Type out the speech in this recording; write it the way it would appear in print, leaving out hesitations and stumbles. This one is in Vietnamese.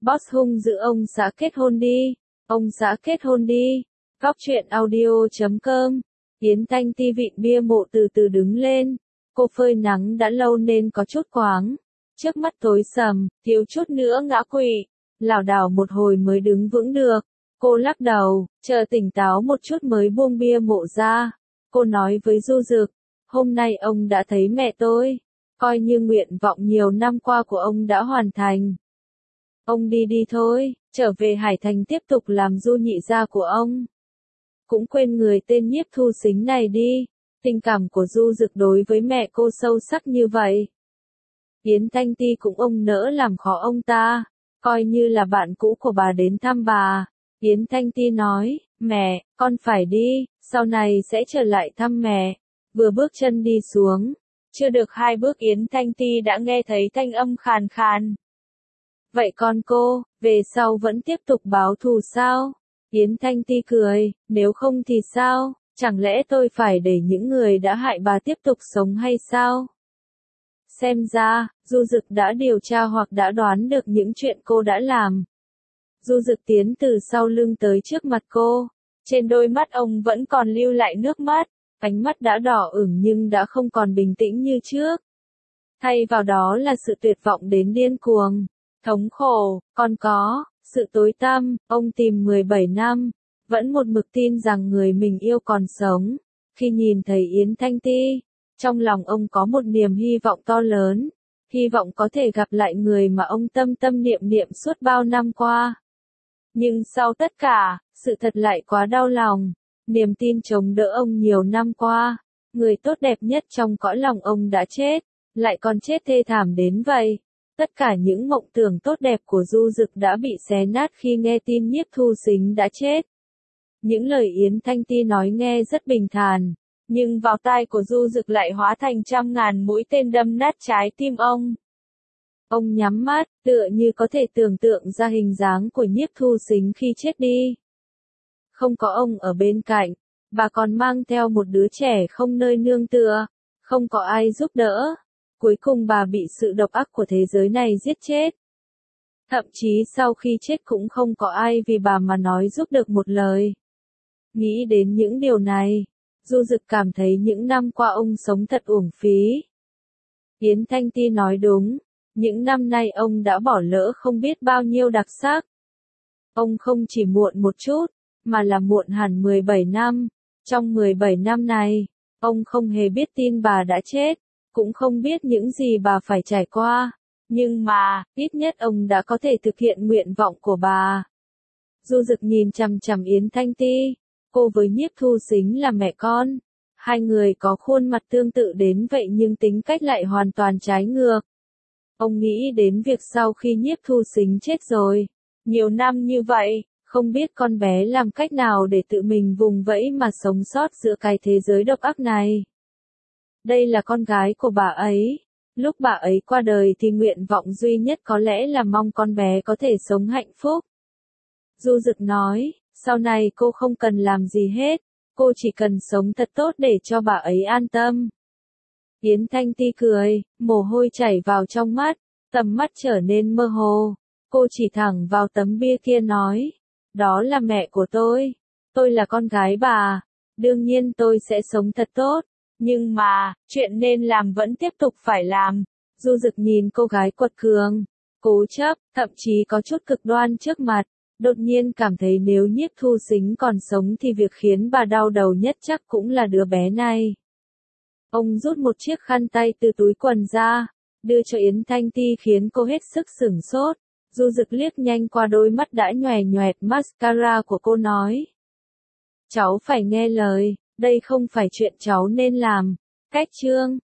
Boss hung dữ ông xã kết hôn đi. Ông xã kết hôn đi. Góc truyện audio.com. Yến Thanh Ti vịn bia mộ từ từ đứng lên. Cô phơi nắng đã lâu nên có chút choáng. Trước mắt tối sầm, thiếu chút nữa ngã quỵ. Lảo đảo một hồi mới đứng vững được. Cô lắc đầu, chờ tỉnh táo một chút mới buông bia mộ ra. Cô nói với Du Dực, hôm nay ông đã thấy mẹ tôi. Coi như nguyện vọng nhiều năm qua của ông đã hoàn thành. Ông đi đi thôi, trở về Hải Thành tiếp tục làm Du nhị gia của ông. Cũng quên người tên Nhiếp Thu Sính này đi. Tình cảm của Du Dực đối với mẹ cô sâu sắc như vậy. Yến Thanh Ti cũng ông nỡ làm khó ông ta. Coi như là bạn cũ của bà đến thăm bà. Yến Thanh Ti nói, mẹ, con phải đi, sau này sẽ trở lại thăm mẹ. Vừa bước chân đi xuống, chưa được 2 bước Yến Thanh Ti đã nghe thấy thanh âm khàn khàn. Vậy con cô, về sau vẫn tiếp tục báo thù sao? Yến Thanh Ti cười, nếu không thì sao, chẳng lẽ tôi phải để những người đã hại bà tiếp tục sống hay sao? Xem ra, Du Dực đã điều tra hoặc đã đoán được những chuyện cô đã làm. Du Dực tiến từ sau lưng tới trước mặt cô. Trên đôi mắt ông vẫn còn lưu lại nước mắt, ánh mắt đã đỏ ửng nhưng đã không còn bình tĩnh như trước. Thay vào đó là sự tuyệt vọng đến điên cuồng, thống khổ, còn có sự tối tăm. Ông tìm 17 năm, vẫn một mực tin rằng người mình yêu còn sống. Khi nhìn thấy Yến Thanh Ti, trong lòng ông có một niềm hy vọng to lớn, hy vọng có thể gặp lại người mà ông tâm tâm niệm niệm suốt bao năm qua. Nhưng sau tất cả, sự thật lại quá đau lòng. Niềm tin chống đỡ ông nhiều năm qua, người tốt đẹp nhất trong cõi lòng ông đã chết, lại còn chết thê thảm đến vậy. Tất cả những mộng tưởng tốt đẹp của Du Dực đã bị xé nát khi nghe tin Nhiếp Thu Sính đã chết. Những lời Yến Thanh Ti nói nghe rất bình thản, nhưng vào tai của Du Dực lại hóa thành trăm ngàn mũi tên đâm nát trái tim ông. Ông nhắm mắt, tựa như có thể tưởng tượng ra hình dáng của Nhiếp Thu Sính khi chết đi. Không có ông ở bên cạnh, bà còn mang theo một đứa trẻ không nơi nương tựa, không có ai giúp đỡ. Cuối cùng bà bị sự độc ác của thế giới này giết chết. Thậm chí sau khi chết cũng không có ai vì bà mà nói giúp được một lời. Nghĩ đến những điều này, Du Dực cảm thấy những năm qua ông sống thật uổng phí. Yến Thanh Ti nói đúng, những năm nay ông đã bỏ lỡ không biết bao nhiêu đặc sắc. Ông không chỉ muộn một chút, mà là muộn hẳn 17 năm. Trong 17 năm này, ông không hề biết tin bà đã chết, cũng không biết những gì bà phải trải qua. Nhưng mà, ít nhất ông đã có thể thực hiện nguyện vọng của bà. Du Dực nhìn chằm chằm Yến Thanh Ti. Cô với Nhiếp Thu Sính là mẹ con. Hai người có khuôn mặt tương tự đến vậy nhưng tính cách lại hoàn toàn trái ngược. Ông nghĩ đến việc sau khi Nhiếp Thu Sính chết rồi, nhiều năm như vậy, không biết con bé làm cách nào để tự mình vùng vẫy mà sống sót giữa cái thế giới độc ác này. Đây là con gái của bà ấy. Lúc bà ấy qua đời thì nguyện vọng duy nhất có lẽ là mong con bé có thể sống hạnh phúc. Du Dực nói, sau này cô không cần làm gì hết, cô chỉ cần sống thật tốt để cho bà ấy an tâm. Yến Thanh Ti cười, mồ hôi chảy vào trong mắt, tầm mắt trở nên mơ hồ. Cô chỉ thẳng vào tấm bia kia nói, đó là mẹ của tôi là con gái bà, đương nhiên tôi sẽ sống thật tốt, nhưng mà, chuyện nên làm vẫn tiếp tục phải làm. Du Dực nhìn cô gái quật cường, cố chấp, thậm chí có chút cực đoan trước mặt, đột nhiên cảm thấy nếu Nhiếp Thu Sính còn sống thì việc khiến bà đau đầu nhất chắc cũng là đứa bé này. Ông rút một chiếc khăn tay từ túi quần ra, đưa cho Yến Thanh Ti khiến cô hết sức sửng sốt. Du Dực liếc nhanh qua đôi mắt đã nhòe nhoẹt mascara của cô nói. Cháu phải nghe lời, đây không phải chuyện cháu nên làm. Cách chương